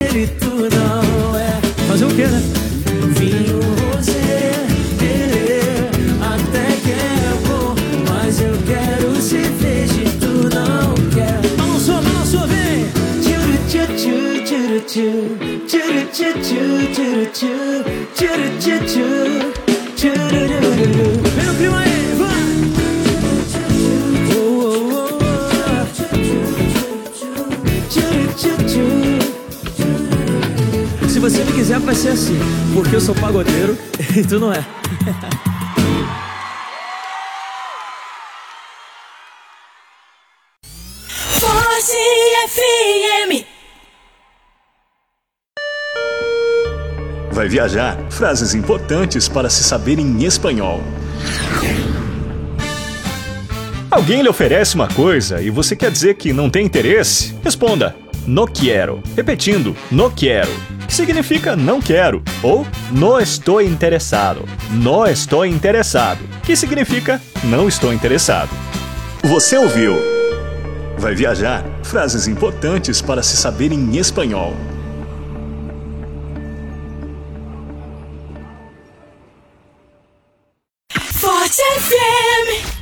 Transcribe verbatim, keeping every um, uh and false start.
dele tu não é. Fazer o quê, né? Vinho rosé, é, até que é bom, mas eu quero cerveja e tu não quer. Balançou, balançou, vem! Tchuru tchu tchu tchu tchuru tchu tchu tchuru tchu tchuru tchu tchu tchurururu. Vem no clima aí, vai! Oh, oh, oh, oh. Tchuru tchu tchu. Se você me quiser, vai ser assim, porque eu sou pagodeiro e tu não é. Forte F M. Vai viajar? Frases importantes para se saber em espanhol. Alguém lhe oferece uma coisa e você quer dizer que não tem interesse? Responda: no quiero. Repetindo, no quiero, que significa não quero, ou no estou interessado. No estou interessado, que significa não estou interessado. Você ouviu? Vai viajar? Frases importantes para se saber em espanhol. Forte F M.